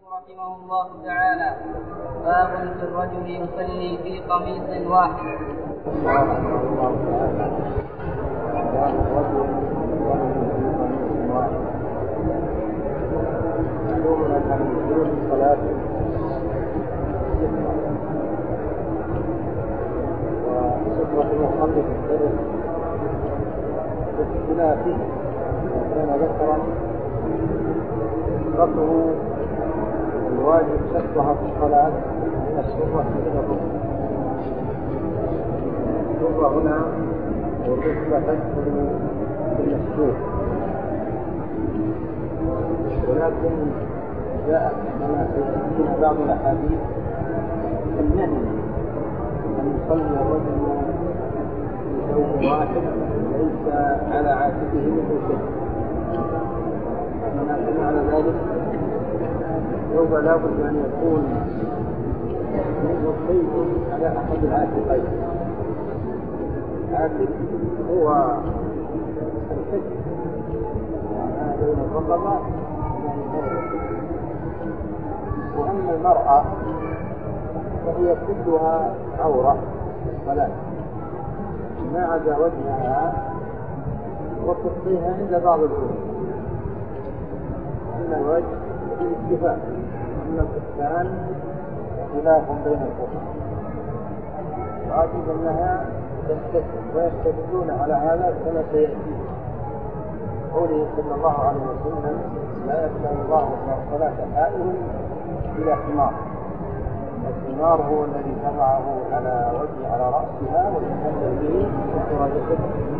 رحمه الله تعالى: باب في الرجل يصلي في قميص واحد. وسترة المصلي في السر باختلافه كان ذكرا سترته الواجب سترها في الصلاة السرة من الركن. السرة هنا والركبة تدخل في المسجود، ولكن جاءت في بعض الأحاديث النهي أن يصلي الرجل في ثوب واحد ليس على عاتقه منه شيء. معنى ذلك ثوب لا بد أن يكون منه شيء على أحد العاتقين. العاتق هو الكتف بين الرقبة، وأما المرأة فهي كلها عورة في الصلاة ما عدا وجهها وكفيها عند بعض العلماء. أن الوجه بالاتفاق أن الكفان خلاف بين الفقهاء، واجب أنها تستثنى ويستدلون على هذا كما سيأتي قوله صلى الله عليه وسلم: لا يقبل الله صلاة حائر إلى حمار. الحمار هو الذي تضعه على وجه على رأسها ويحمل به سطر جسده.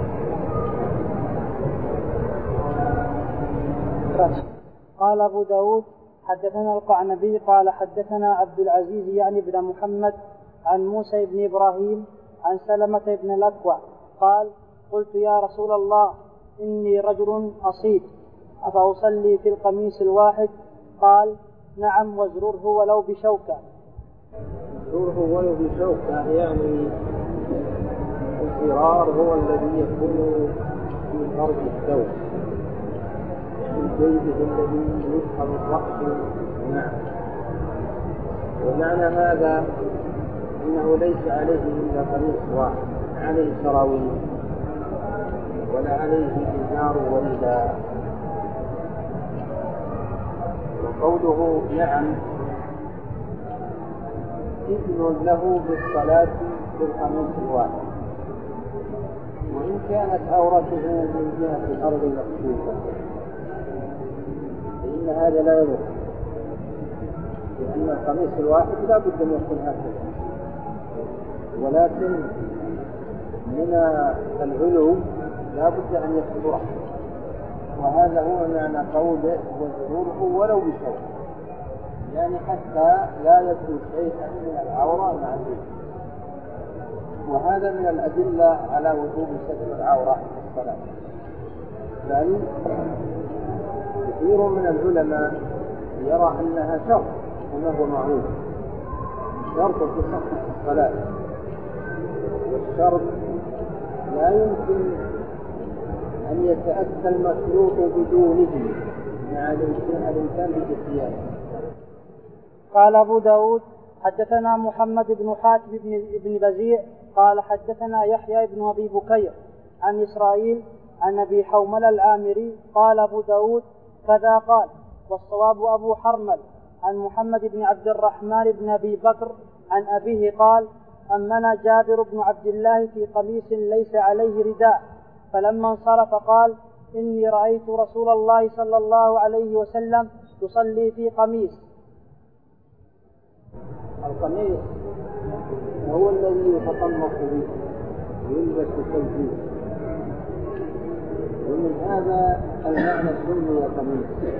قال أبو داود: حدثنا القعنبي قال حدثنا عبد العزيز يعني بن محمد عن موسى بن إبراهيم عن سلمة بن الأكوع قال: قلت يا رسول الله إني رجل أصيب أفأصلي في القميص الواحد؟ قال: نعم، وازرره ولو بشوكة. زره ولو بشوكة يعني الزرار هو الذي يكون في أرض الثوب، الجيد الذي يسحب الرأس معه. ومعنى هذا إنه ليس عليه إلا قميص واحد، عليه سراويل ولا عليه إزار ورداء. وقوله نعم إذن له بالصلاة بالقميص الواحد، وإن كانت عورته من جهة الأرض المكشوفة فإن هذا لا يضر، لأن القميص الواحد لا بد أن يكون هكذا، ولكن من العلو لا بد أن يستره. وهذا هو معنى قوله وزروره ولو بشوك، يعني حتى لا يبدو شيئا من العورة مع ذلك. وهذا من الأدلة على وجوب ستر العورة في الصلاة. بل كثير من العلماء يرى أنها شرط كما هو معروف، شرط في صحة الصلاة، والشرط لا يمكن أن يتأتى المشروط بدونه مع الإمكان بالاتيان. قال أبو داود: حدثنا محمد بن حاتم بن بزيع قال حدثنا يحيى بن أبي بكير عن إسرائيل عن أبي حومل العامري. قال أبو داود: كذا قال، والصواب أبو حرمل عن محمد بن عبد الرحمن بن أبي بكر عن أبيه قال: أمنا جابر بن عبد الله في قميص ليس عليه رداء، فلما انصرف قال: إني رأيت رسول الله صلى الله عليه وسلم يصلي في قميص. القميص هو الذي يتقمص به ويلبس كالجيش، ومن هذا المعنى سمي قميص.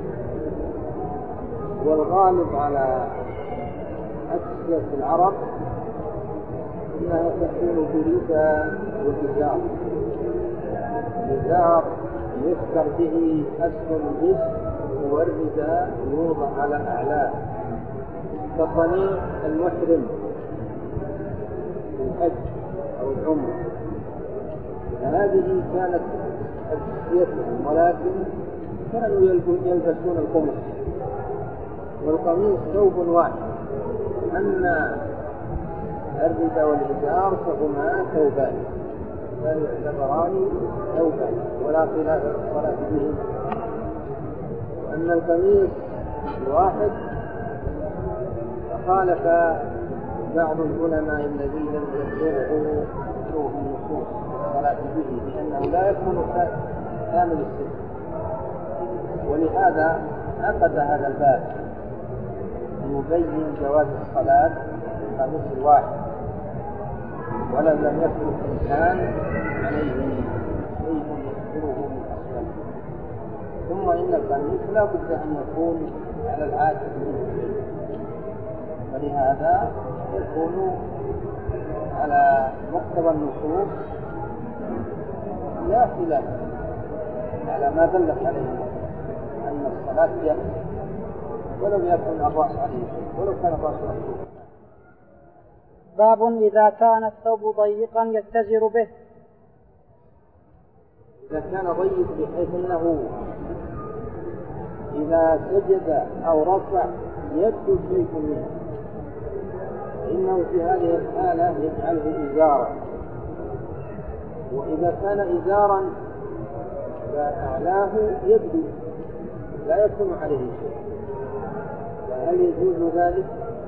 والغالب على أكثر العرب إنها تكون برداء وإزار. الإزار يذكر به أسفل الجسم، والرداء يوضع على أعلاه كصنيع المحرم في الحج أو العمرة. هذه كانت أساسيتهم، ولكن كانوا يلبسون القمص. والقميص ثوب واحد. أما الرداء والإزار فهما ثوبان لا يعتبران ثوبان ولا خلاف الصلاة بهما. أما القميص الواحد فخالف بعض العلماء الذين يبلغه النصوص الصلاة به لأنه لا يكون كامل السن، ولهذا عقد هذا الباب يبين جواز الصلاة بالقميص الواحد، ولو لم يترك إنسان عليه شيء يستره من أسفل. ثم إن القميص لا بد أن يكون على العاتق منه شيء، ولهذا يكون على مقتضى النصوص لا خلاف على ما دلت عليه أن الصلاة جائزة ولم يكن الرأس عليه شيء، ولو كان الرأس عليه. باب إذا كان الثوب ضيقا يتزر به. إذا كان ضيق بحيث أنه إذا سجد أو رفع يبدو شيء منه، إنه في هذه الحالة يجعله إزارا، وإذا كان إزارا فأعلاه يبدو لا يكون عليه شيء، فهل يجوز ذلك؟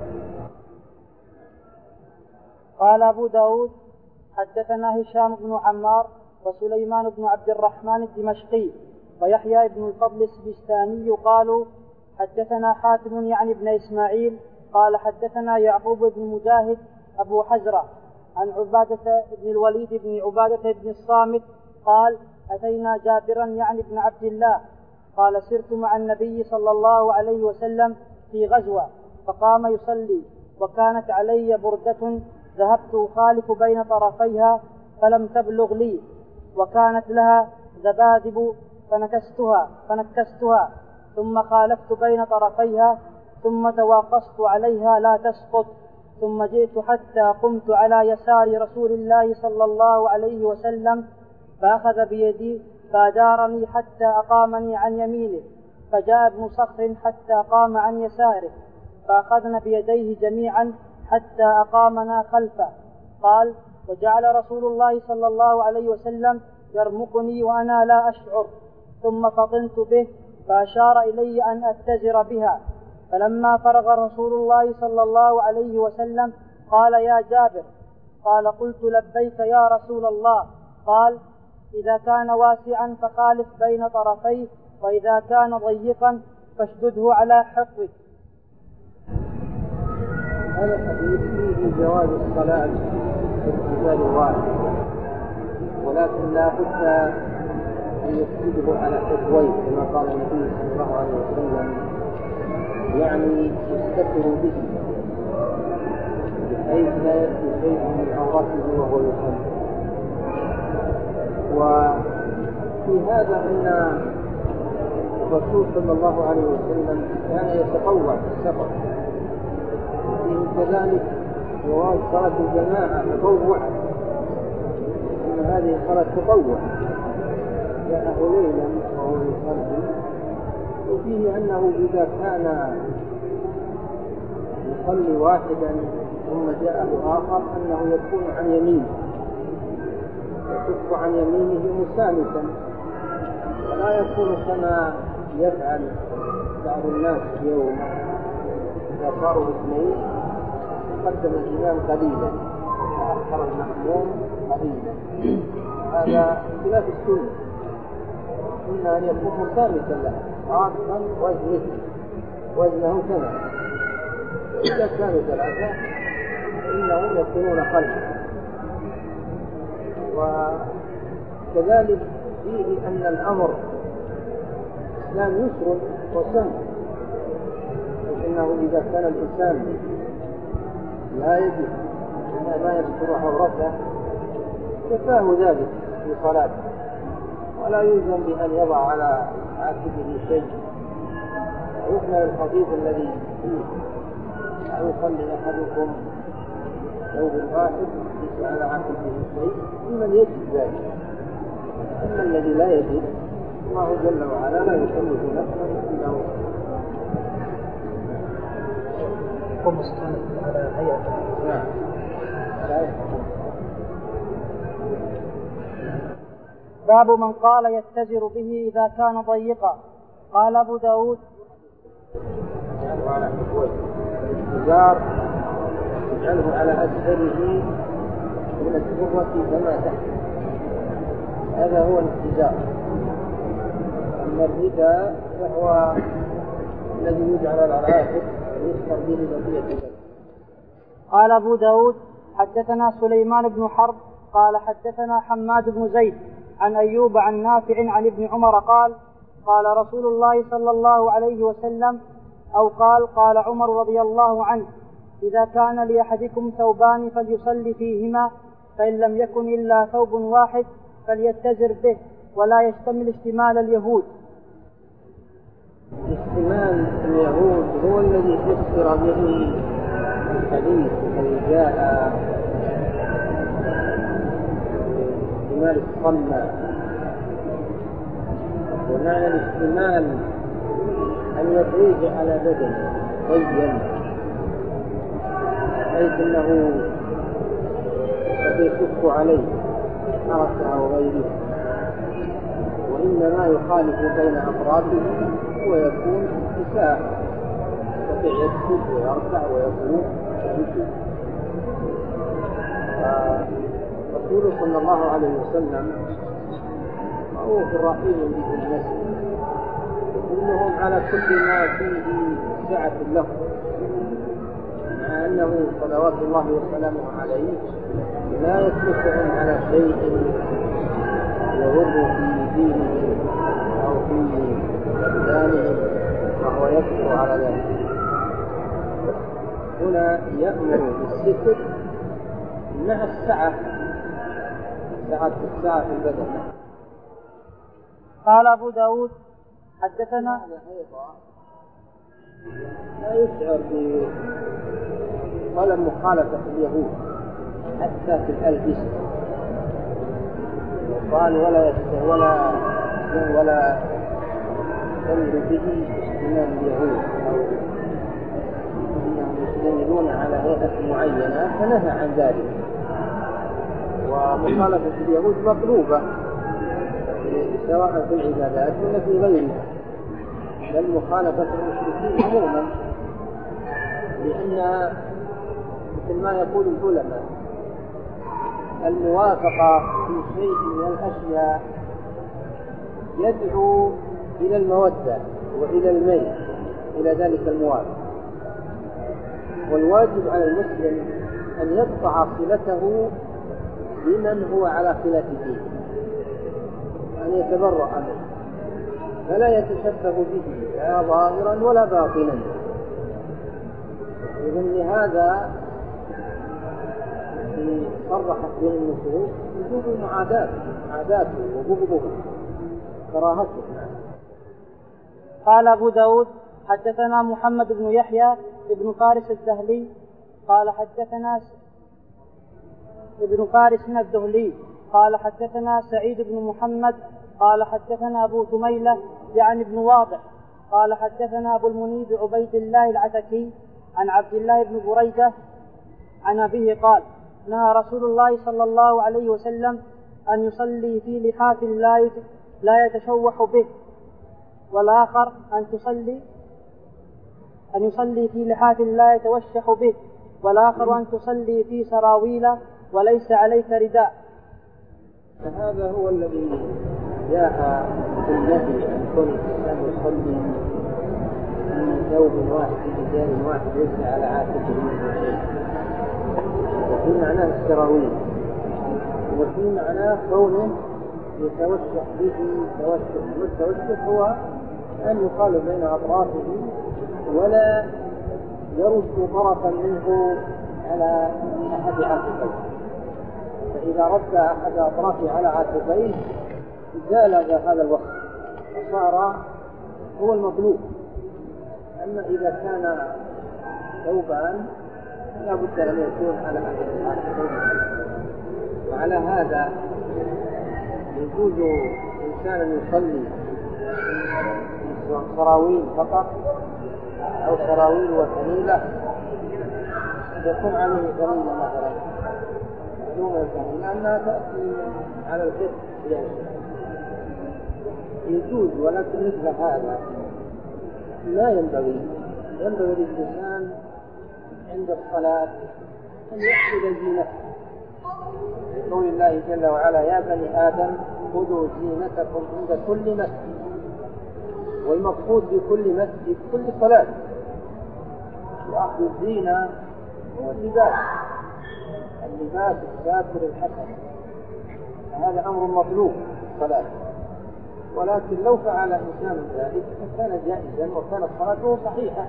قال أبو داود حدثنا هشام بن عمار وسليمان بن عبد الرحمن الدمشقي ويحيى بن الفضل السجستاني قالوا حدثنا حاتم يعني بن إسماعيل قال حدثنا يعقوب بن مجاهد أبو حزرة عن عبادة بن الوليد بن عبادة بن الصامت قال أتينا جابرا يعني بن عبد الله قال سرت مع النبي صلى الله عليه وسلم في غزوة فقام يصلي وكانت علي بردة ذهبت أخالف بين طرفيها فلم تبلغ لي وكانت لها ذبادب فنكستها ثم خالفت بين طرفيها ثم تواقصت عليها لا تسقط ثم جئت حتى قمت على يسار رسول الله صلى الله عليه وسلم فأخذ بيدي فأدارني حتى أقامني عن يمينه فجاء ابن صخر حتى قام عن يساره فأخذنا بيديه جميعا حتى أقامنا خلفه. قال وجعل رسول الله صلى الله عليه وسلم يرمقني وأنا لا أشعر ثم فطنت به فأشار إلي أن أتزر بها فلما فرغ رسول الله صلى الله عليه وسلم قال يا جابر قال قلت لبيك يا رسول الله قال إذا كان واسعا فخالف بين طرفيه وإذا كان ضيقا فاشدده على حقه. هذا الحديث فيه جواز الصلاة بالإزار الواحد، ولكن لا بد أن يسجده على حقويه كما قال النبي صلى الله عليه وسلم، يعني يستتر به بحيث لا يبدو شيء من عورته وهو يصلي. وفي هذا أن الرسول صلى الله عليه وسلم كان يتطوع في السفر، وفيه كذلك جواز صلاة الجماعة تطوع، إن هذه صلاة تطوع جاءه ليلا وهو يصلي، وفيه أنه إذا كان يصلي واحدا ثم جاءه آخر أنه يكون عن يمينه يكف عن يمينه مسامسا، ولا يكون كما يفعل بعض الناس اليوم إذا صاروا اثنين قدم الإمام قليلا وأخر المأموم قليلا، هذا خلاف السنة. إن أن يكون مسامسا له عاطفا وزنه كما، وإذا كانوا ثلاثة فإنهم يكونون خلفه. وكذلك فيه أن الأمر الإسلام يسر وسهل، إنه إذا كان الإنسان لا يجد ما يستر عورته كفاه ذلك في صلاته، ولا يلزم بأن يضع على عاتقه شيء. ويحمل الحديث الذي فيه أن يصلي أحدكم ثوب واحد ليس على عاتقه شيء لمن يجد ذلك. أما الذي لا يجد الله جل وعلا لا يكلف نفسا إلا وسعها. القمص كانت على هيئة. نعم. باب من قال يتزر به إذا كان ضيقا. قال أبو داود الإزار يجعله على أسفله من السرة فما تحت، هذا هو الاتزار. أما الرداء فهو الذي يجعل على العاتق ويستر به بقية البدن. قال أبو داود حدثنا سليمان بن حرب قال حدثنا حماد بن زيد عن أيوب عن نافع عن ابن عمر قال قال رسول الله صلى الله عليه وسلم أو قال عمر رضي الله عنه إذا كان لأحدكم ثوبان فليصلي فيهما، فإن لم يكن إلا ثوب واحد فليتزر به ولا يشتمل اشتمال اليهود. اشتمال اليهود هو الذي فسر به الحديث الذي جاء اشتمال الصمة. ومعنى الاشتمال أن يضيف على بدنه ضيّا حيث أنه قد يشق عليه حركة أو غيره، وإنما يخالف بين أطرافه ويكون اتساع، يستطيع يسجد ويركع ويقوم ويمشي. رسوله صلى الله عليه وسلم معروف الرحيم به المسجد، وكلهم على كل ما فيه سعة له، مع أنه صلوات الله وسلامه عليه لا يتركهم على شيء يضر في دينهم أو في أبدانهم وهو يكفر على ذلك. هنا يأمر بالستر مع السعة في البدن. قال أبو داود حدثنا لا يشعر بطلب مخالفة اليهود حتى في الألبسة، وقال ولا يستمر به اشتمال اليهود أو أنهم يستمرون على هيئة معينة فنهى عن ذلك. ومخالفة اليهود مطلوبة سواء في العبادات ولا في غيرها، بل مخالفة المشركين عموما، لأن مثل ما يقول العلماء الموافقة في شيء من الأشياء يدعو إلى المودة وإلى الميل إلى ذلك الموافق، والواجب على المسلم أن يقطع صلته بمن هو على خلاف دينه، أن يتبرأ منه فلا يتشبه به لا ظاهرا ولا باطنا. إذن لهذا صرحت به النصوص وجوب معاداته وبغضه كراهته. قال أبو داود حدثنا محمد بن يحيى ابن فارس الدهلي قال حدثنا ابن فارس الدهلي قال حدثنا سعيد بن محمد قال حدثنا أبو ثميلة يعني ابن واضح قال حدثنا أبو المنيب عبيد الله العتكي عن عبد الله بن بريدة عن أبيه قال نهى رسول الله صلى الله عليه وسلم أن يصلي في لحاف لا يتشوح به، والآخر أن يصلي في لحاف لا يتوشح به، والآخر أن تصلي في سراويل وليس عليك رداء. فهذا هو الذي جاء في النهي عن كون الإنسان يصلي في ثوب واحد في رجال واحد ليس على عاتقه منه شيء، وفي معناه السراويل، وفي معناه كونه يتوشح به توشح. والتوشح هو أن يقال بين أطرافه ولا يرد طرفا منه على أحد عاتقيه، فإذا رد أحد أطرافه على عاتقيه زال هذا الوصف وصار هو المطلوب. أما إذا كان ثوبان لا بد أن يكون على أحد العاتقين. وعلى هذا يجوز إنسان يصلي سراويل فقط أو سراويل وسنيلة يكون عليه غريمة مثلا معلومة لأنها تأتي على الكتب يعني يجوز، ولكن مثل هذا لا ينبغي للإنسان عند الصلاة أن يأخذ زينته، قول الله جل وعلا: يا بني آدم خذوا زينتكم عند كل مسجد. والمقصود بكل مسجد كل صلاة، وأخذ الزينة هو اللباس الساتر الحسن، هذا أمر مطلوب في الصلاة. ولكن لو فعل إنسان ذلك فكان جائزا وكانت صلاته صحيحة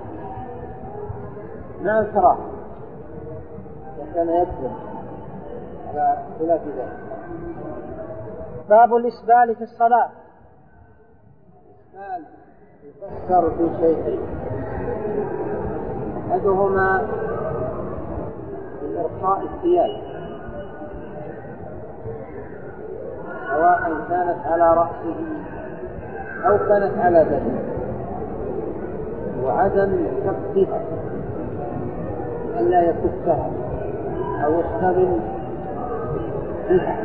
مع الكراهة، وكان يكذب على خلاف ذلك. باب الإسبال في الصلاة. الإسبال يفسر في شيئين: أحدهما بإرخاء الثياب، سواء كانت على رأسه أو كانت على بدنه، وعدم كفها ألا يكفها أو يشتغل بها.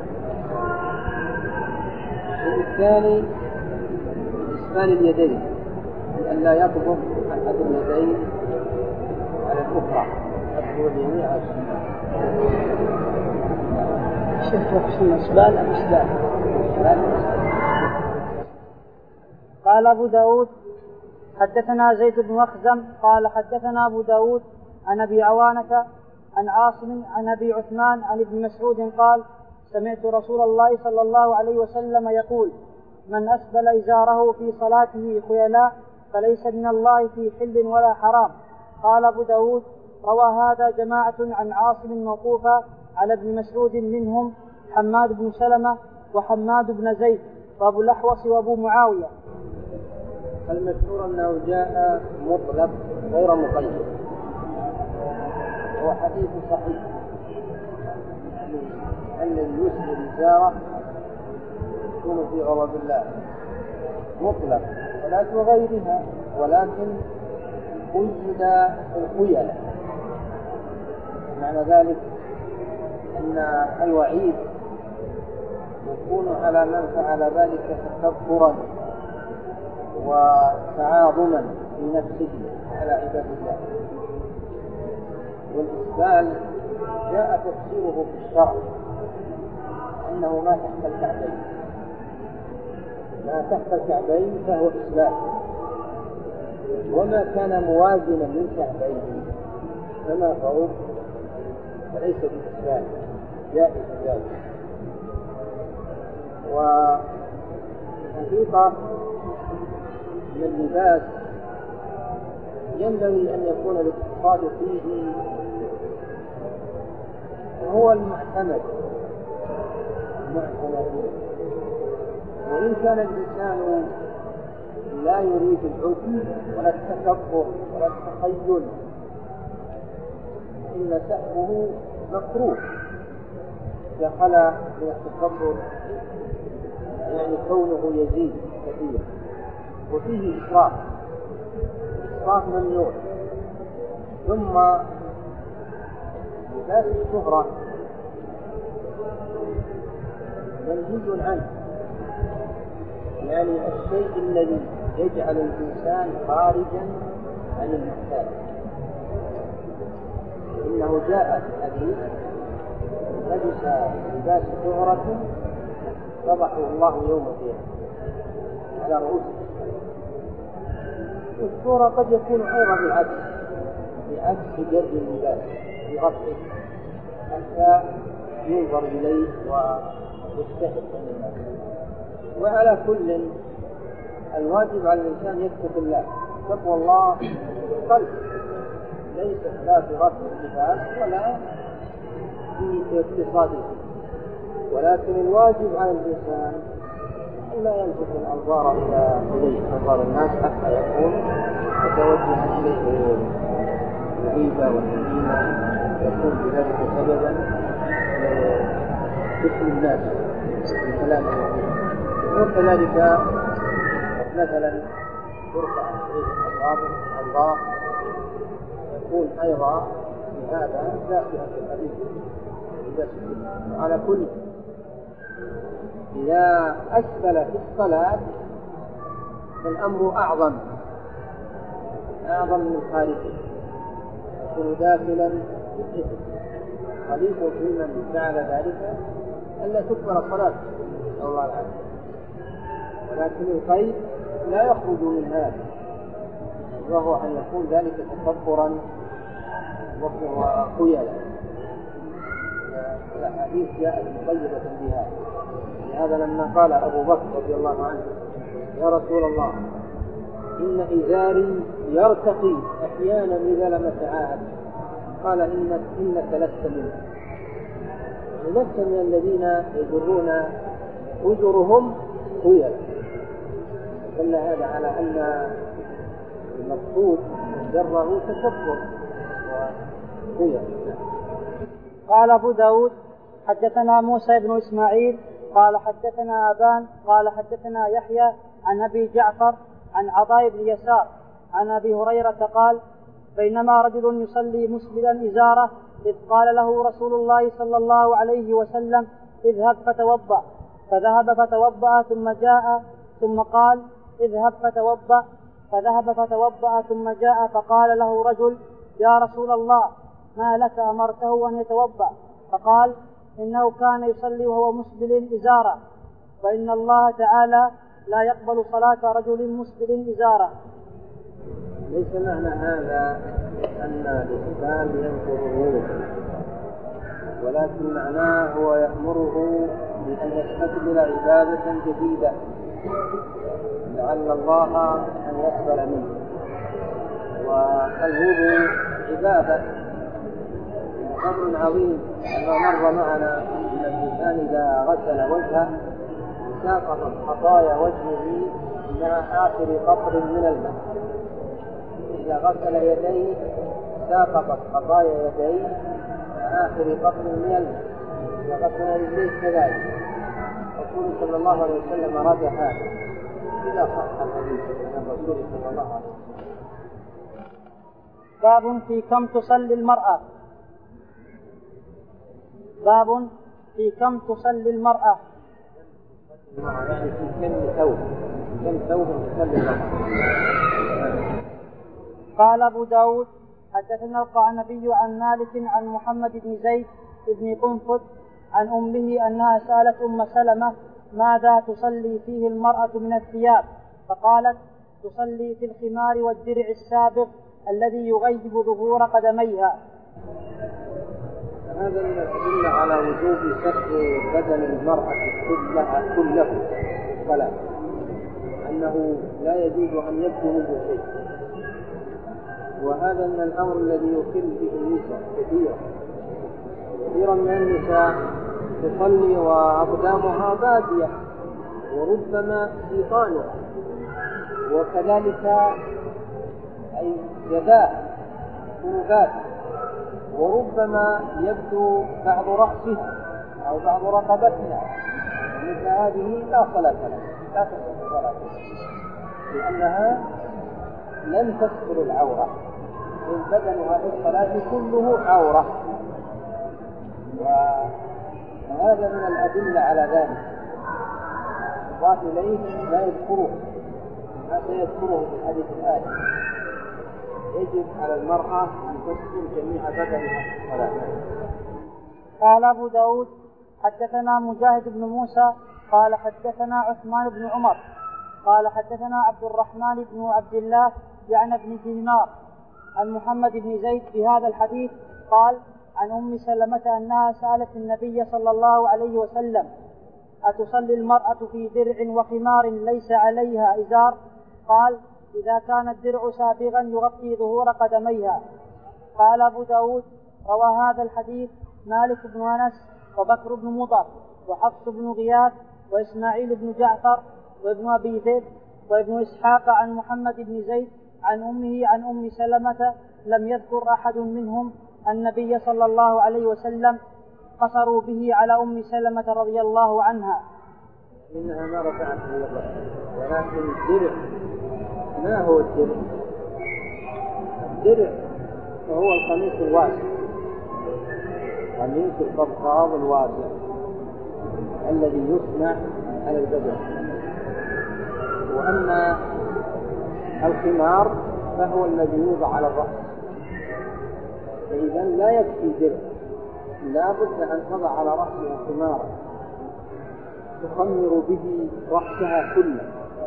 والثاني إسبال اليدين، ألا يقبض أحد اليدين على الأخرى، يقبض اليمين على الشمال. شوف إسبال أم إسبال؟ قال أبو داود حدثنا زيد بن مخزم قال حدثنا أبو داود عن أبي عوانة عن عاصم عن أبي عثمان عن ابن مسعود قال: سمعت رسول الله صلى الله عليه وسلم يقول: من أسبل إزاره في صلاته خيلاء فليس من الله في حل ولا حرام. قال أبو داود: روى هذا جماعة عن عاصم موقوفا على ابن مسعود، منهم حماد بن سلمة وحماد بن زيد وأبو الأحوص وأبو معاوية. المشهور أنه جاء مطلق غير مقيد، هو حديث صحيح أن يسبل الإزارة يكون في غضب الله مطلق، ولكن غيرها، ولكن قيد الخيلاء. معنى ذلك أن الوعيد يكون على من فعل ذلك تكبرا وتعاظما في نفسه على عباد الله. والإسبال جاء تفسيره في الشرع أنه ما تحت الكعبين، ما تحت الكعبين فهو إسبال، وما كان موازنا للكعبين فما فوق فليس بإسبال، جائز ذلك. وحقيقة من اللباس ينبغي أن يكون الاقتصاد فيه هو المعتمد فيه. وإن كان الإنسان لا يريد العجب ولا التكبر ولا التخيل إن سهله مكروه، إذا خلا من التكبر يعني كونه يزيد كثير، وفيه إسراف ممنوع. ثم لباس الشهرة منهي عنه، يعني الشيء الذي يجعل الإنسان خارجا عن المحتاج. إنه جاء في الحديث: لبس لباس شهرة فضحه الله يوم القيامة على رؤوس. والشهرة قد يكون أيضا بعكس جر اللباس برفعه حتى ينظر إليه ويستحق من الناس. وعلى كل الواجب على الإنسان يتقي الله، تقوى الله في القلب، ليست لا في رفع اللباس ولا في اقتصاده، ولكن الواجب على الإنسان لا يلفت الأنظار إلى إليه أنظار الناس حتى يكون متوجها إليه الغيبة والنميمة، يكون بذلك سببا لفتن الناس بالكلام الوحيد. وكذلك مثلا ترفع إليه الأنظار يكون أيضا هذا داخل في الحديث. على كل إذا أسفل في الصلاة فالأمر أعظم من خارجه، يكون داخلا في الإثم. خليف في من فعل ذلك ألا تكبر الصلاة الله العافية، ولكن الخير لا يخرج من هذا، وهو أن يكون ذلك تكبرا وخيلا. الأحاديث جاءت مقيدة بهذا. لهذا لما قال أبو بكر رضي الله عنه: يا رسول الله إن إزاري يرتقي أحيانا إذا لم أتعاهد، قال إنك لست منه، لست من الذين يجرون أجرهم خيلا. دل هذا على أن المقصود جره تكبر وخيلا. قال أبو داود: حدثنا موسى بن إسماعيل قال حدثنا أبان قال حدثنا يحيى عن أبي جعفر عن عطاء بن يسار عن أبي هريرة قال: بينما رجل يصلي مسبلا إزاره إذ قال له رسول الله صلى الله عليه وسلم: اذهب فتوضأ، فذهب فتوضأ ثم جاء ثم قال: اذهب فتوضأ، فذهب فتوضأ ثم جاء فقال له رجل: يا رسول الله ما لك أمرته أن يتوضأ؟ فقال: إنه كان يصلي وهو مسبل إزاره، وإن الله تعالى لا يقبل صلاة رجل مسبل إزاره. ليس معنى هذا أن الإنسان ينكره، ولكن معناه هو يأمره بأن يستقبل عبادة جديدة لعل الله أن يقبل منه. والوضوء عبادة أمر عظيم، كما مر معنا أن الإنسان إذا غسل وجهه ساقطت خطايا وجهه إلى آخر قطر من الماء، إذا غسل يديه ساقطت خطايا يديه إلى آخر قطر من الماء، إذا غسل رجليه كذلك. الرسول صلى الله عليه وسلم رد هذا إذا صح الحديث عن الرسول صلى الله عليه وسلم. باب في كم تصلي المرأة. باب في كم تصلي المرأة، يعني في كم ثوب تصلي المرأة. قال أبو داود: حدثنا القعنبي عن مالك عن محمد بن زيد بن قنفذ عن أمه أنها سألت أم سلمة: ماذا تصلي فيه المرأة من الثياب؟ فقالت: تصلي في الخمار والدرع السابق الذي يغيب ظهور قدميها. هذا من الأدلة على وجوب ستر بدن المرأة كله الصلاة، أنه لا يجوز أن يبدو منه شيء، وهذا من الأمر الذي يخل به النساء كثيرا من النساء تصلي وأقدامها بادية وربما في طانها، وكذلك أي جباء كروبات، وربما يبدو بعض رأسها أو بعض رقبتها، مثل هذه لا صلاة لها، لا تصح صلاتها، لأنها لن تستر العورة، إن بدنها في الصلاة كله عورة. وهذا من الأدلة على ذلك، الله إليه لا يذكره، هذا يذكره في الحديث الآتي: يجب على المرأة أن تستر جميع بدنها في الصلاة. قال أبو داود: حدثنا مجاهد بن موسى قال حدثنا عثمان بن عمر قال حدثنا عبد الرحمن بن عبد الله يعني بن دينار عن محمد بن زيد بهذا الحديث قال: عن أم سلمة أنها سألت النبي صلى الله عليه وسلم: أتصلي المرأة في درع وخمار ليس عليها إزار؟ قال: إذا كان الدرع سابغا يغطي ظهور قدميها. قال أبو داود: روى هذا الحديث مالك بن أنس وبكر بن مضر وحفص بن غياث وإسماعيل بن جعفر وابن أبي ذئب وابن إسحاق عن محمد بن زيد عن أمه عن أم سلمة، لم يذكر أحد منهم النبي صلى الله عليه وسلم، قصروا به على أم سلمة رضي الله عنها. إنها ما رفعت من الرأس، ولكن الدرع ما هو الدرع؟ الدرع وهو القميص الواسع قميص القبقاب الواسع الذي يصنع على البدن. وأما الخمار فهو الذي يوضع على الرأس، فإذا لا يكفي درع، لا بد أن تضع على رأسها خمارا تخمر به رأسها كله.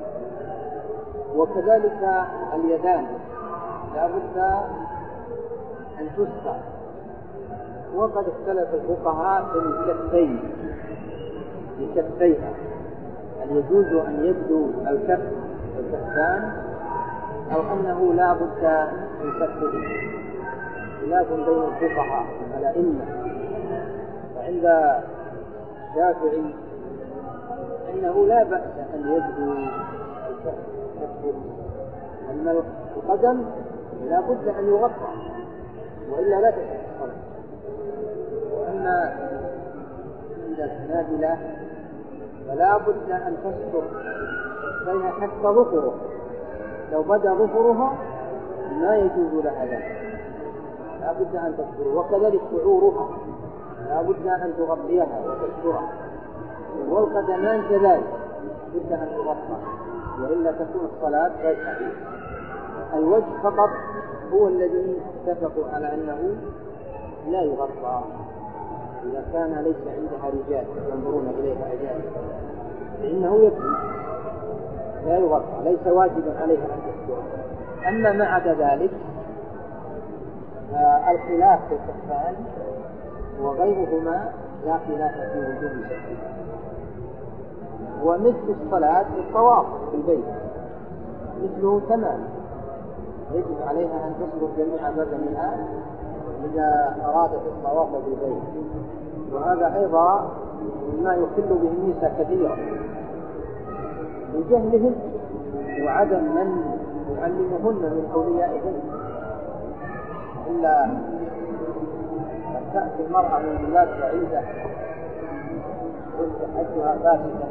وكذلك اليدان لا بد أن تسقى. وقد اختلف الفقهاء في الكفين، لكفيها هل يجوز أن يبدو الكف والكفان أو أنه لا بد من كفه. خلاف بين الفقهاء الأئمة. فعند الشافعي أنه لا بأس أن يبدو الكف، أما القدم لا بد أن يغطى وإلا لا تصح الصلاة. وأما عند الحنابلة فلا بد أن تستر كفيها حتى ظفره، لو بدا ظفرها ما يجوز لها ذلك، لا بد أن تستر. وكذلك شعورها لا بد أن تغطيها وتسترها، والقدمان كذلك بد أن تغطى وإلا تكون الصلاة غير صحيحة. الوجه فقط هو الذي اتفقوا على أنه لا يغطى إذا كان ليس عندها رجال ينظرون إليها رجال، فإنه يكفي لا يغطى، ليس واجبا عليها أن تستر. أما ما عدا ذلك الخلاف في الكفان وغيرهما لا خلاف في وجوب شكله. ومثل الصلاة في الطواف في البيت مثله تمام، يجب عليها أن تصرف جميع بدنها إذا أرادت الطواف بالبيت. وهذا أيضا مما يخل به النساء كثيرا لجهلهم وعدم من يعلمهن من أوليائهن. إلا قد تأتي المرأة من بلاد بعيدة حجها فاسدة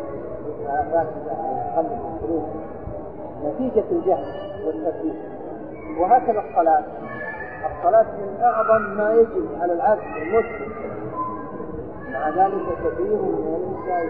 قلب الخروج نتيجة الجهل والتفكير. وهكذا الصلاة من أعظم ما يجب على العبد المسلم، مع ذلك كثير من النساء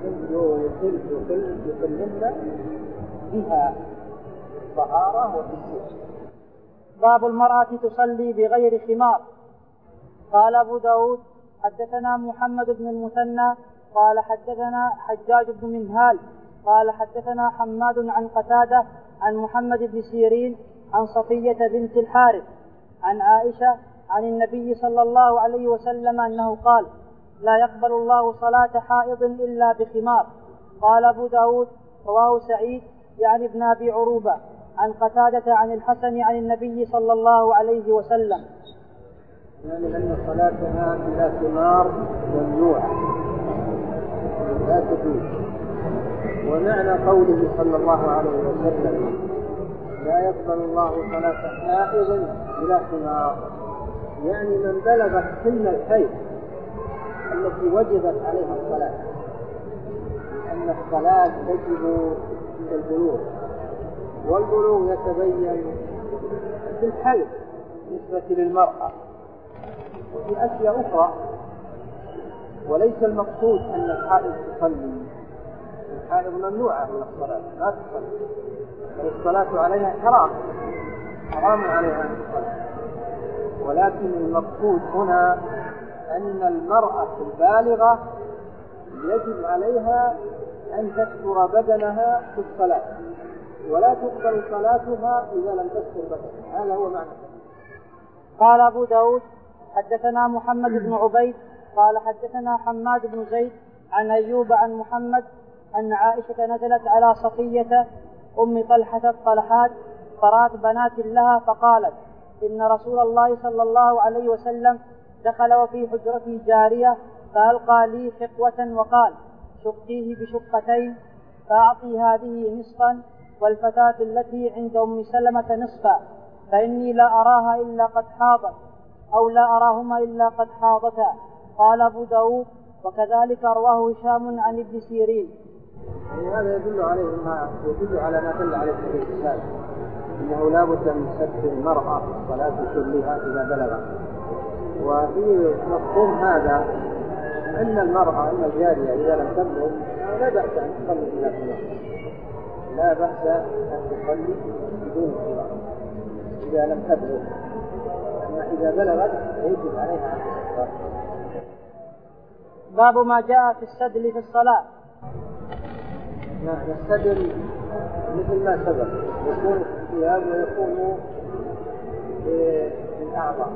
يخلن بها الطهارة والتسليم. باب المرأة تصلي بغير خمار. قال أبو داود حدثنا محمد بن المثنى قال حدثنا حجاج بن منهال قال حدثنا حماد عن قتادة عن محمد بن سيرين عن صفية بنت الحارث عن عائشة عن النبي صلى الله عليه وسلم أنه قال: لا يقبل الله صلاة حائض إلا بخمار. قال أبو داود رواه سعيد يعني ابن أبي عروبة عن قتادة عن الحسن عن النبي صلى الله عليه وسلم. يعني أن صلاتها بلا خمار ممنوعة لا تجوز. ومعنى قوله صلى الله عليه وسلم لا يقبل الله صلاة حائض بلا خمار، يعني من بلغت سن الحيض التي وجبت عليها الصلاة، لأن الصلاة تجب عند البلوغ، والبلوغ يتبين في الحيض بالنسبة للمرأة وفي أشياء أخرى. وليس المقصود أن الحائض تصلي، الحائض ممنوعة من الصلاة لا تصلي، الصلاة عليها حرام عليها أن تصلي. ولكن المقصود هنا أن المرأة البالغة يجب عليها أن تستر بدنها في الصلاة، ولا تقبل صلاتها إذا لم تستر بدنها. هذا هو معنى. قال أبو داود حدثنا محمد بن عبيد قال حدثنا حماد بن زيد عن أيوب عن محمد أن عائشة نزلت على صفية أم طلحة الطلحات فرات بنات لها فقالت: إن رسول الله صلى الله عليه وسلم دخل وفي حجرته جارية فألقى لي حقوة وقال: شقيه بشقتين فأعطي هذه نصفا والفتاة التي عند أم سلمة نصفا، فإني لا أراها إلا قد حاضت أو لا أراهما إلا قد حاضتا. قال أبو داود وكذلك رواه هشام عن ابن سيرين. هذا يدل على ما دل عليه الإسلام، أنه لا بد من ستر المرأة في الصلاة كلها إذا بلغت، وفي مفهوم هذا أن المرأة أن الجارية إذا لم تبلغ لا بأس أن تصلي إلى خلاف، لا بأس أن تصلي بدون خلاف إذا لم تبلغ، أما إذا بلغت يجب عليها أن تصلي. باب ما جاء في السدل في الصلاة. السدل مثل ما سبق يكون في الثياب ويكون في الأعضاء.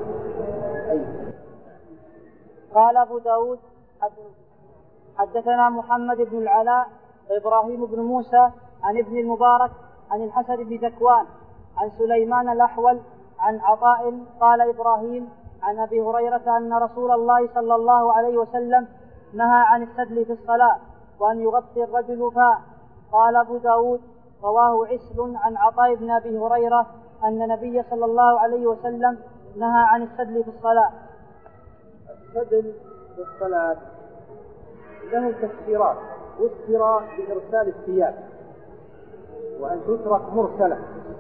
قال أبو داود حدثنا محمد بن العلاء وإبراهيم بن موسى عن ابن المبارك عن الحسن بن ذكوان عن سليمان الأحول عن عطاء قال إبراهيم عن أبي هريرة أن رسول الله صلى الله عليه وسلم نهى عن السدل في الصلاة وأن يغطي الرجل فاه. قال أبو داود رواه عسل عن عطاء بن أبي هريرة أن النبي صلى الله عليه وسلم نهى عن السدل في الصلاة. السدل في الصلاة له تفسيرات، فسر بإرسال الثياب وأن تترك مرسلة،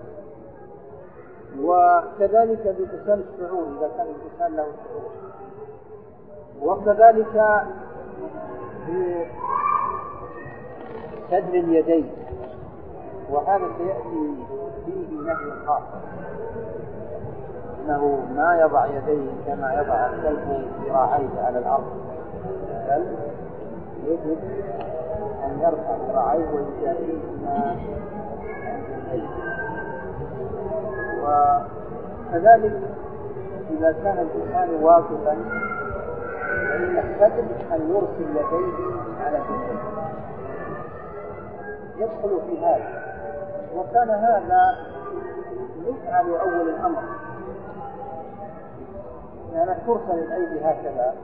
وكذلك بإرسال الشعور إذا كان الإنسان له شعور، وكذلك بسدل اليدين، وهذا سيأتي فيه نهي خاص أنه ما يضع يديه كما يضع الكلب ذراعيه على الأرض، بل يجب أن يرفع ذراعيه ويجافيهما عند. وكذلك إذا كان الإنسان واقفا فإن السدل أن يرسل يديه على جنبه يدخل في هذا، وكان هذا يفعل أول الأمر يعني ترسل الأيدي هكذا،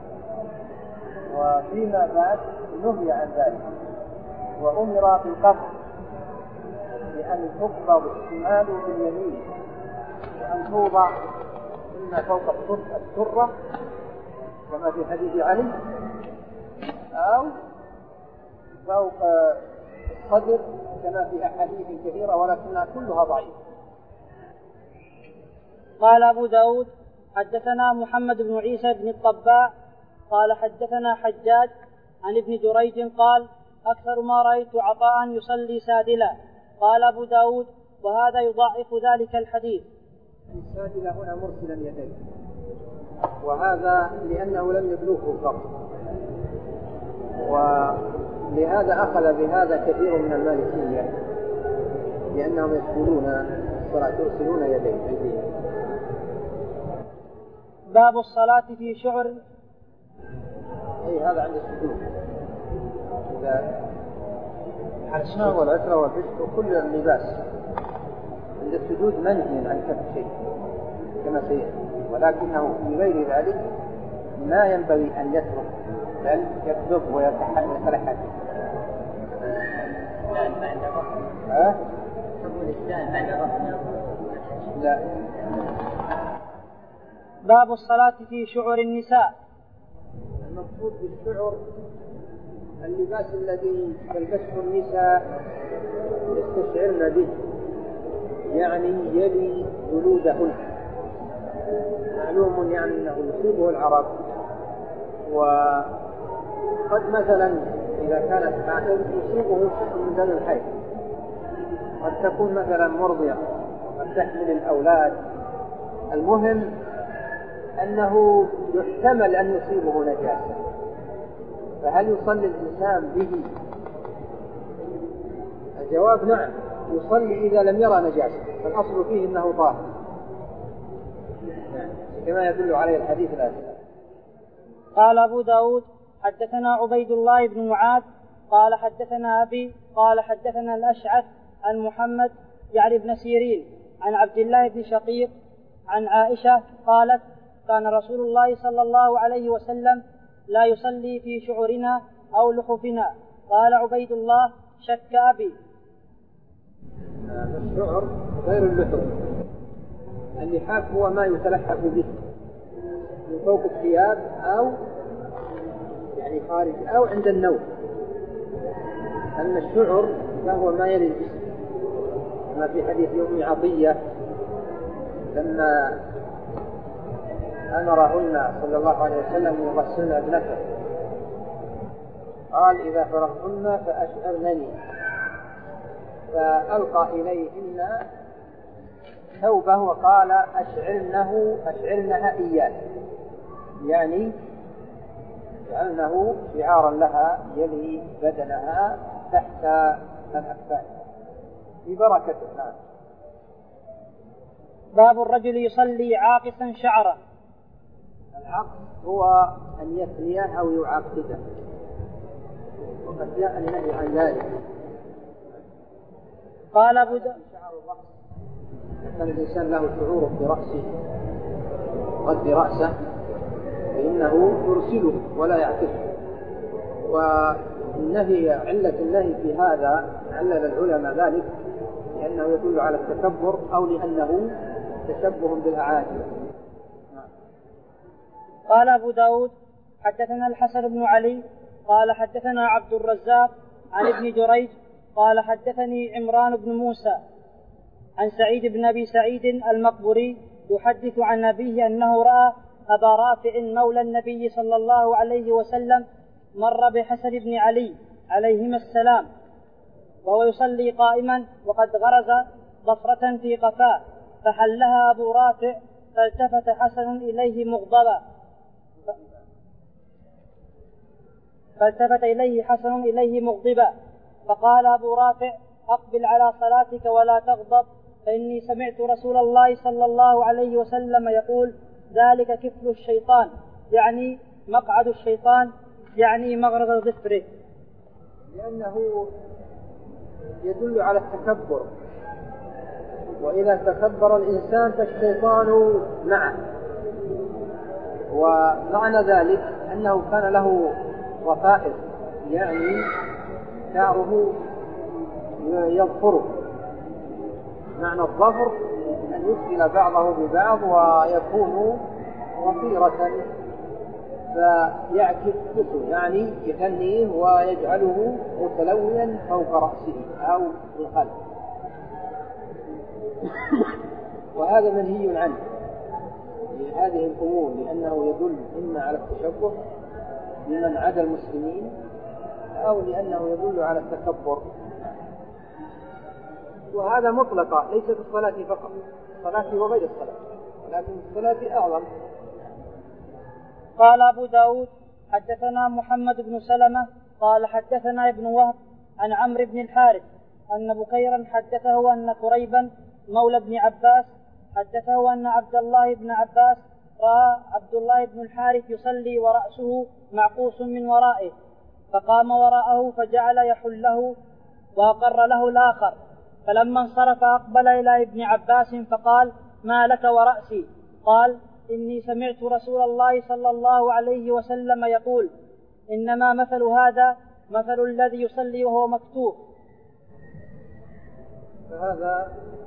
وفيما بعد نهي عن ذلك وأمر بالقبض بأن تقبض الشمال باليمين وأن توضع إما فوق السرة كما في حديث علي أو فوق الصدر كما في أحاديث كثيرة ولكنها كلها ضعيفة. قال أبو داود حدثنا محمد بن عيسى بن الطباع قال حدثنا حجاج عن ابن جريج قال أكثر ما رأيت عطاء يصلي سادلا. قال أبو داود وهذا يضاعف ذلك الحديث. السادلة هنا مرسل اليدين، وهذا لأنه لم يبلغه الضبط، ولهذا أخذ بهذا كثير من المالكية لأنهم يدخلون الصلاة يرسلون يديهم. باب الصلاة في شعر. هذا عند السجود إذا الحسنة والعسرة والفسق وكل اللباس عند السجود منهي عن كف شيء كما سيأتي، ولكنه في غير ذلك ما ينبغي أن يترك بل يكذب ويتلحق. لا. باب الصلاة في شعر النساء. المقصود بالشعر اللباس الذي تلبسه النساء يستشعرن به، يعني يلي جلودهن. معلوم يعني أنه يصيبه العرب، وقد مثلا إذا كانت حائض يصيبه شيء من دم الحيض، قد تكون مثلا مرضية، قد تحمل الأولاد. المهم أنه يحتمل أن يصيبه نجاسة، فهل يصلي الإنسان به؟ الجواب نعم، يصلي إذا لم يرى نجاسة، فالأصل فيه أنه طاهر كما يدل عليه الحديث الآتي. قال أبو داود حدثنا عبيد الله بن معاذ قال حدثنا أبي قال حدثنا الأشعث عن محمد يعني ابن سيرين عن عبد الله بن شقيق عن عائشة قالت كان رسول الله صلى الله عليه وسلم لا يصلي في شعرنا أو لحفنا. قال عبيد الله شك أبي. الشعر غير اللحف، اللحاف هو ما يتلحف به من فوق الثياب أو يعني خارج أو عند النوم، أما الشعر فهو ما يلي الجسم، كما في حديث أم عطية لما أمرهن صلى الله عليه وسلم أن يغسلن ابنته، قال إذا فرغتن فأشعرنني، فألقى إليهن ثوبه وقال أشعرنها إياه، يعني جعلنه شعارا لها يلي بدنها تحت الأكفان ببركته. نعم. باب الرجل يصلي عاقصا شعره. العقص هو أن يثنيه أو يعقده، وقد جاء النهي عن ذلك. قال أبو داود شعر الرأس، كان الإنسان له شعور في رأسه قد رأسه فإنه يرسله ولا يعكسه، والنهي علة النهي في هذا علل العلماء ذلك لأنه يدل على التكبر أو لأنه تشبه بالأعاجم. قال أبو داود حدثنا الحسن بن علي قال حدثنا عبد الرزاق عن ابن جريج قال حدثني عمران بن موسى عن سعيد بن أبي سعيد المقبري يحدث عن أبيه أنه رأى أبا رافع مولى النبي صلى الله عليه وسلم مر بحسن بن علي عليهما السلام وهو يصلي قائما وقد غرز ضفرة في قفاه، فحلها أبو رافع فالتفت حسن إليه مغضبا فقال أبو رافع أقبل على صلاتك ولا تغضب، فإني سمعت رسول الله صلى الله عليه وسلم يقول ذلك كفل الشيطان، يعني مقعد الشيطان، يعني مغرز ظفره. لأنه يدل على التكبر، وإذا تكبر الإنسان فالشيطان معه، ومعنى ذلك أنه كان له ضفائر، يعني شعره يظفره. معنى الظفر أن يدخل بعضه ببعض ويكون ضفيرة فيعكس كسه، يعني يثنيه ويجعله متلويا فوق رأسه أو من خلفه، وهذا منهي عنه لهذه الأمور، لأنه يدل إما على التشبه بمن عدا المسلمين أو لأنه يدل على التكبر. وهذا مطلقة ليس في الصلاة فقط، الصلاة وغير الصلاة، ولكن الصلاة أعظم. قال أبو داود حدثنا محمد بن سلمة قال حدثنا ابن وهب عن عمرو بن الحارث أن بكيرا حدثه أن قريبا مولى بن عباس حدثه أن عبد الله بن عباس رأى عبد الله بن الحارث يصلي ورأسه معقوس من ورائه، فقام وراءه فجعل يحله وأقر له الآخر، فلما انصرف أقبل إلى ابن عباس فقال ما لك ورأسي؟ قال إني سمعت رسول الله صلى الله عليه وسلم يقول إنما مثل هذا مثل الذي يصلي وهو مكتوف. فهذا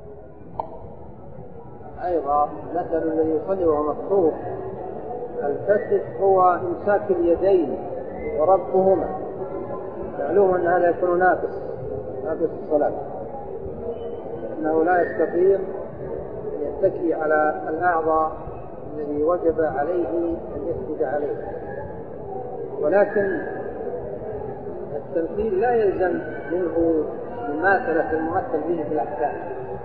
أيضا مثل الذي يصلي وهو مكتوف، الكتف هو إمساك اليدين وربطهما، معلوم أن هذا يكون ناقص الصلاة، أنه لا يستطيع أن يتكي على الأعضاء الذي وجب عليه أن يسجد عليه. ولكن التمثيل لا يلزم منه مماثلة الممثل به في الأحكام،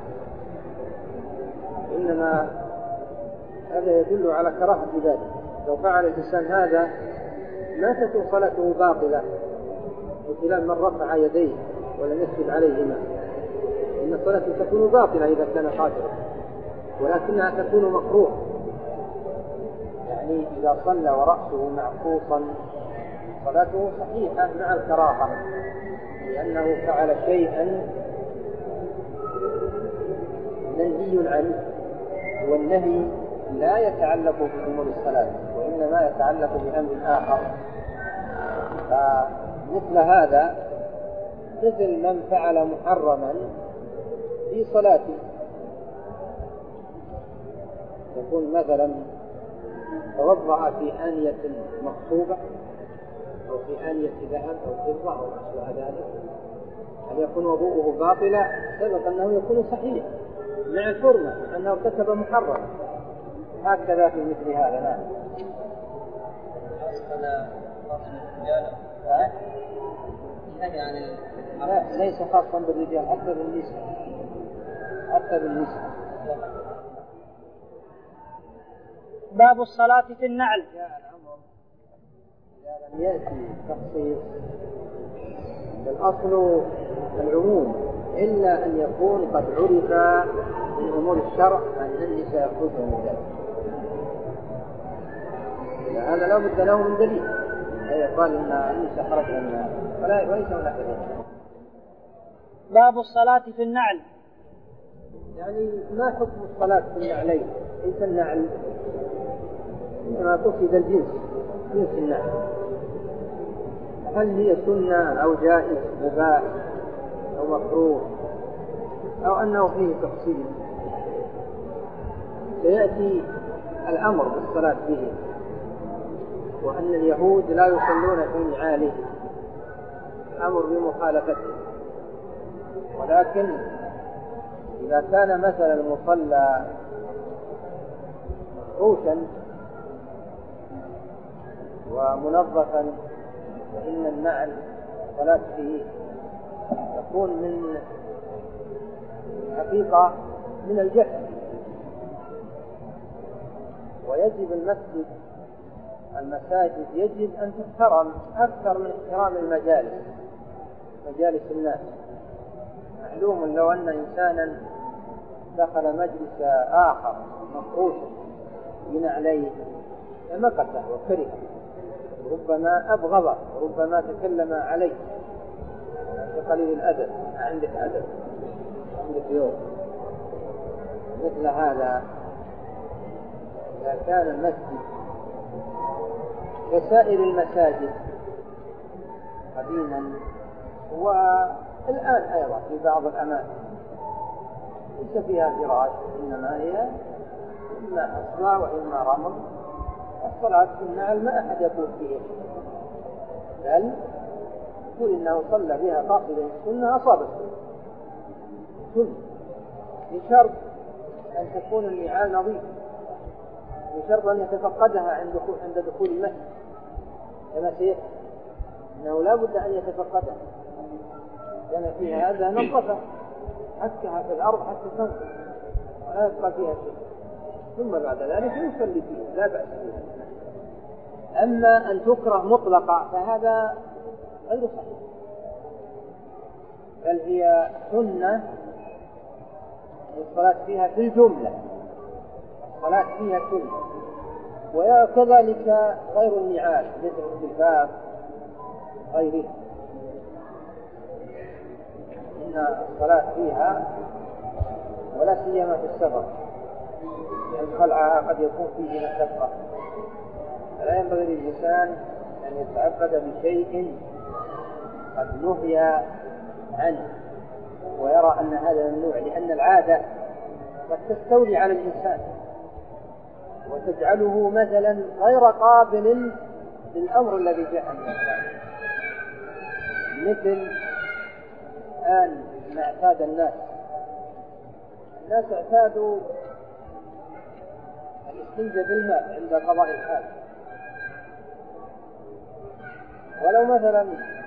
إنما هذا يدل على كراهة ذلك. لو فعل الإنسان هذا لا تكون صلاته باطلة بخلاف من رفع يديه ولم يسجد عليهما، إن صلاته تكون باطلة إذا كان قادرا، ولكنها تكون مكروه. يعني إذا صلى ورأسه معقوصا صلاته صحيحة مع الكراهة، لأنه فعل شيئا منهي عنه، والنهي لا يتعلق بأمور الصلاة وإنما يتعلق بأمر آخر. فمثل هذا مثل من فعل محرما في صلاته، يكون مثلا توضأ في آنية مخطوبة أو في آنية ذهب أو فضة أو أشبه ذلك، هل يكون وضوءه باطلا؟ سبق أنه يكون صحيح مع الحرمة أنه ارتكب محرما، هكذا في مثل هذا. نعم. لا ليس خاصا بالرجال، حتى بالنساء. باب الصلاة في النعل. إذا لم يأتي تخصيص الأصل العموم، إلا أن يكون قد عرف من أمور الشرع أن النساء يخرجن من ذلك، هذا لا بد له من دليل. قال إن النساء خرجن من هذا وليس هناك دليل. باب الصلاة في النعل. يعني ما حكم الصلاة في النعلين؟ ليس النعل إنما تفيد الجنس، جنس النعل. هل هي سنة أو جائز مباح أو مكروه أو أنه فيه تفصيل؟ سيأتي الأمر بالصلاة به، وأن اليهود لا يصلون في نعاله، أمر بمخالفته. ولكن إذا كان مثلا المصلى مفروشا ومنظفا، فإن النعل الصلاة فيه تكون من حقيقة من الجهل. ويجب المساجد يجب أن تحترم أكثر من احترام مجالس الناس. معلوم لو أن إنسانا دخل مجلس آخر مفروشا بنعليه مكثه وكره، ربما أبغضه، ربما تكلم عليه بقليل الأدب. عندك أدب، عندك يوم. مثل هذا إذا كان المسجد كسائر المساجد قديما والآن أيضا في بعض الأماكن ليس فيها فراش، إنما هي إما أصلاء وإما رمل، الصلاة في النعل ما أحد يقول فيه، بل يقول إنه صلى بها قاصدا السنة أصابت سنة، بشرط أن تكون النعال نظيفة، بشرط أن يتفقدها عند دخول المسجد، كما سيأتي إنه لا بد أن يتفقدها، لأن فيها هذا نظفة حكها في الأرض حتى تنظف ولا يبقى فيها شيء، ثم بعد ذلك يصلي فيه لا بأس به. أما أن تكره مطلقة فهذا غير صحيح، بل هي سنة الصلاة فيها في الجملة، الصلاة فيها سنة. وكذلك غير النعال مثل الزفاف غيره، إن الصلاة فيها ولا سيما في السفر، لأن خلعها قد يكون فيه مشقة، فلا ينبغي للإنسان أن يتعبد بشيء قد نهي عنه ويرى أن هذا ممنوع، لأن العادة قد تستولي على الإنسان وتجعله مثلا غير قابل للأمر الذي جاء من الله. مثل الآن ما اعتاد الناس اعتادوا الاستنجاء بالماء عند قضاء الحاجة، ولو مثلا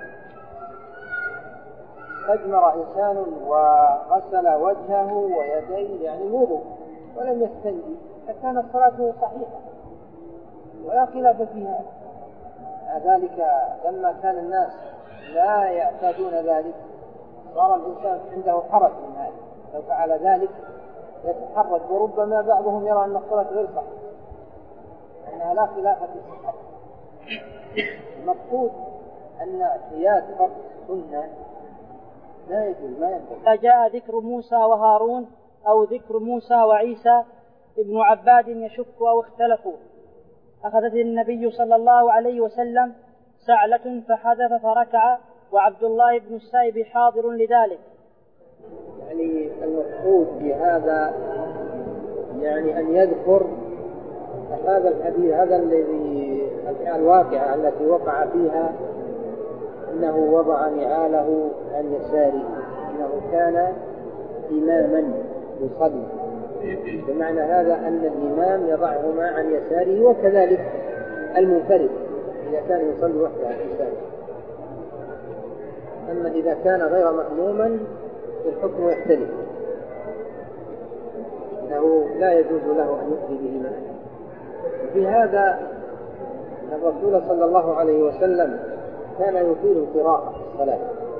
استجمر إنسان وغسل وجهه ويديه يعني وضوء ولم يستنجي فكانت صلاته صحيحة ولا خلاف فيها. ذلك لما كان الناس لا يعتادون ذلك صار الإنسان عنده حرج من هذا، لو فعل ذلك يتحرج، وربما بعضهم يرى أن الصلاة غير صحيحة، أنها لا خلاف في الصحة. المقصود أن اعتياد فرض السنة لا يجوز، ما ينبغي. جاء ذكر موسى وهارون أو ذكر موسى وعيسى ابن عباد يشك أو اختلفوا، أخذت النبي صلى الله عليه وسلم سعلة فحذف فركع، وعبد الله بن السائب حاضر لذلك. يعني المقصود بهذا يعني أن يذكر هذا الحديث، هذا الذي الواقعة التي وقع فيها أنه وضع نعاله عن يساره، أنه كان إماما يصلي بمعنى هذا أن الإمام يضعهما عن يساره، وكذلك المنفرد إذا كان يصلي وحده عن يساره. أما إذا كان غير مأموما الحكم يختلف، أنه لا يجوز له أن يؤذي بهما. في هذا الرسول صلى الله عليه وسلم كان يطيل القراءة في الصلاة،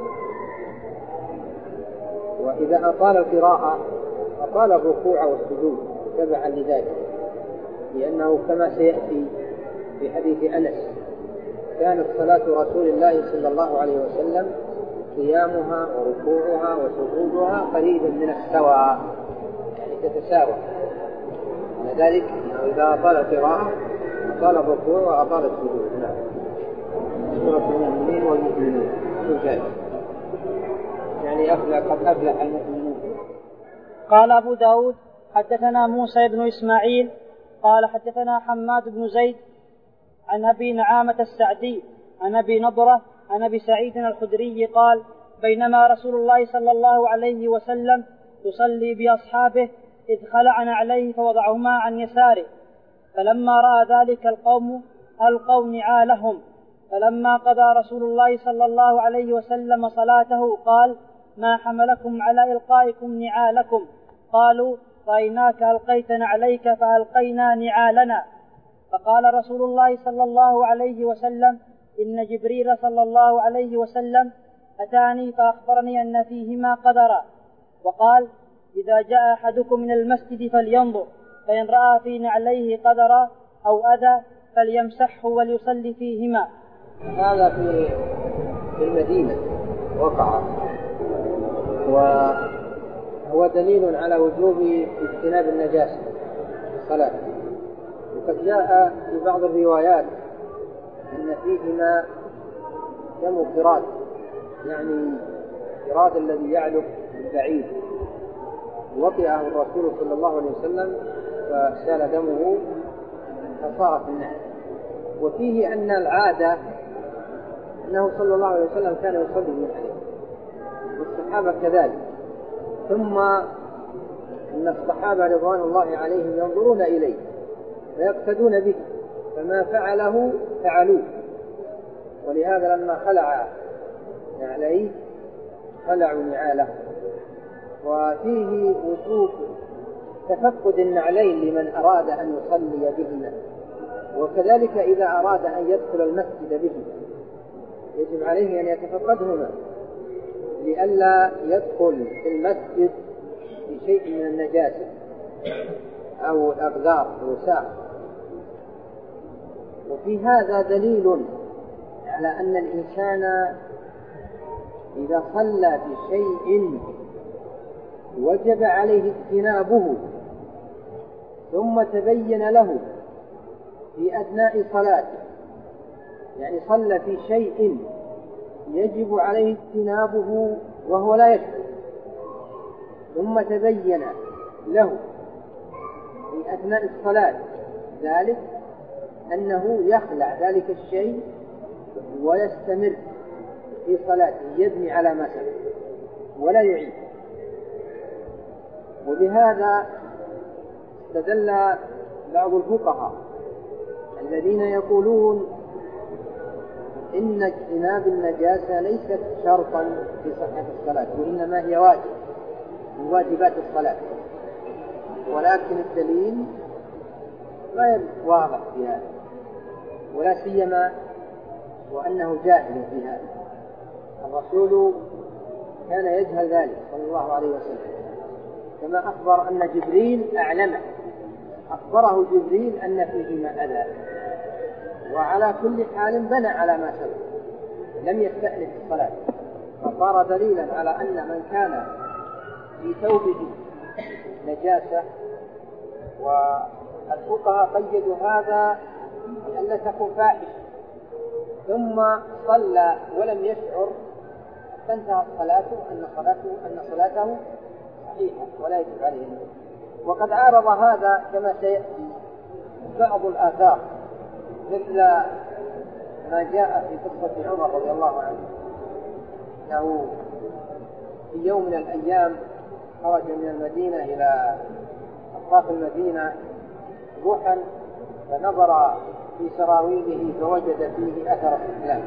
وإذا أطال القراءة أطال الركوع والسجود تبعا لذلك، لأنه كما سيأتي في حديث أنس كانت صلاة رسول الله صلى الله عليه وسلم قيامها وركوعها وسجودها قريبا من السواء، يعني تتساوى. لذلك إذا أطال القراءة أطال الركوع وأطال السجود. نعم. سورة المؤمنين والمؤمنين يعني قد أفلح المؤمنون. قال أبو داود حدثنا موسى بن إسماعيل قال حدثنا حماد بن زيد عن أبي نعامة السعدي عن أبي نضرة عن أبي سعيد الخدري قال بينما رسول الله صلى الله عليه وسلم يصلي بأصحابه إذ خلع نعليه فوضعهما عن يساره، فلما رأى ذلك القوم ألقوا نعالهم، فلما قضى رسول الله صلى الله عليه وسلم صلاته قال ما حملكم على إلقائكم نعالكم؟ قالوا رأيناك ألقيت نعليك فألقينا نعالنا. فقال رسول الله صلى الله عليه وسلم إن جبريل صلى الله عليه وسلم أتاني فأخبرني أن فيهما قدرا، وقال إذا جاء أحدكم من المسجد فلينظر، فإن رأى في نعليه قدرا أو أذى فليمسحه وليصلي فيهما. هذا في المدينة وقع، وهو دليل على وجوب اجتناب النجاسة في الصلاة. وقد جاء في بعض الروايات أن فيهما دم قراد، يعني قراد الذي يعلق البعيد، وطئه الرسول صلى الله عليه وسلم فسال دمه فصار في النهر. وفيه أن العادة أنه صلى الله عليه وسلم كان يصلي من عليه والصحابة كذلك، ثم أن الصحابة رضوان الله عليهم ينظرون إليه ويقتدون به، فما فعله فعلوه. ولهذا لما خلع نعليه خلعوا نعاله. وفيه وجوب تفقد النعلين لمن أراد أن يصلي بهما، وكذلك إذا أراد أن يدخل المسجد به يجب عليه أن يتفقدهما لئلا يدخل في المسجد بشيء من النجاسة أو الأقذار والوساخ. وفي هذا دليل على أن الإنسان إذا صلى بشيء وجب عليه اجتنابه ثم تبين له في أثناء صلاته، يعني صلى في شيء يجب عليه اجتنابه وهو لا يشعر، ثم تبين له في أثناء الصلاة ذلك أنه يخلع ذلك الشيء ويستمر في صلاته يبني على ما سبق ولا يعيد. وبهذا استدل بعض الفقهاء الذين يقولون إن اجتناب النجاسة ليست شرطا في صحة الصلاة، وإنما هي واجب من واجبات الصلاة، ولكن الدليل غير واضح في هذا، ولا سيما وأنه جاهل في هذا. الرسول كان يجهل ذلك صلى الله عليه وسلم، كما أخبر أن جبريل أعلمه، أخبره جبريل أن فيهما أذى، وعلى كل حال بنى على ما سبق لم يستأنف الصلاة، فصار دليلا على أن من كان في ثوبه نجاسة. والفقهاء قيدوا هذا بأن تكون فاحشة ثم صلى ولم يشعر فانتهت صلاته أن صلاته صحيحة ولا يجب عليه النذر. وقد عارض هذا كما سيأتي بعض الآثار، مثل ما جاء في قصة عمر رضي الله عنه أنه في يوم من الأيام خرج من المدينة إلى أطراف المدينة روحا فنظر في سراويله فوجد فيه أثر اختلاف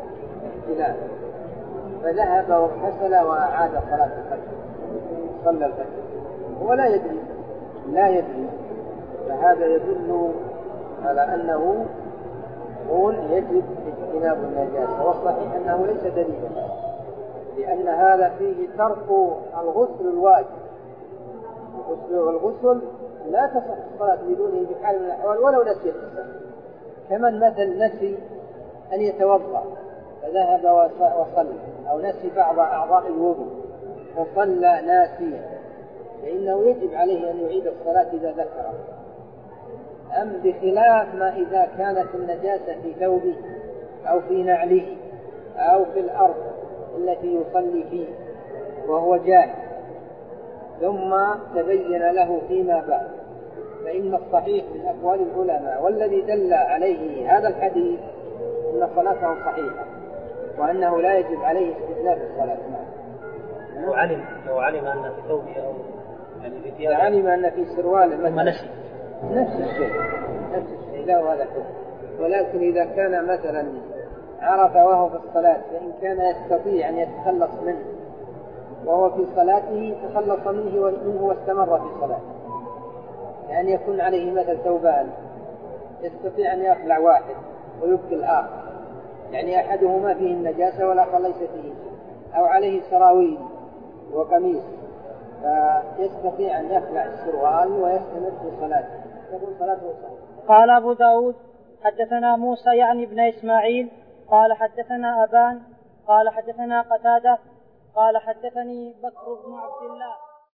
فذهب واغتسل وأعاد صلاة الفجر، صلى الفجر هو لا يدري. فهذا يدل على أنه يقول يجب اجتناب النجاسة، والصحيح أنه ليس دليلا، لأن هذا فيه ترك الغسل الواجب. والغسل لا تصح الصلاة بدونه بحال من الأحوال ولو نسي الإنسان، كمن مثل نسي أن يتوضأ فذهب وصلى، أو نسي بعض أعضاء الوضوء فصلى ناسيا، فإنه يجب عليه أن يعيد الصلاة إذا ذكره. أم بخلاف ما إذا كانت النجاسة في ثوبه أو في نعله أو في الأرض التي يصلي فيه وهو جاهل ثم تبين له فيما بعد، فإن الصحيح من أقوال العلماء والذي دل عليه هذا الحديث أن صلاته صحيحة وأنه لا يجب عليه استئناف الصلاة. لو علم أن في ثوبه أو يعني في ثيابه، علم أن في سرواله ثم نسي نفس الشيء لا هذا كله. ولكن إذا كان مثلا عرف وهو في الصلاة فإن كان يستطيع أن يتخلص منه وهو في صلاته تخلص منه واستمر في صلاته، يعني يكون عليه مثل ثوبان يستطيع أن يخلع واحد ويبقي الآخر، يعني أحدهما فيه النجاسة والآخر ليس فيه، أو عليه سراويل وقميص فيستطيع أن يخلع السروال ويستمر في صلاته، يقول صلاته صحيحة. قال أبو داود حدثنا موسى يعني ابن إسماعيل قال حدثنا أبان قال حدثنا قتادة قال حدثني بكر بن عبد الله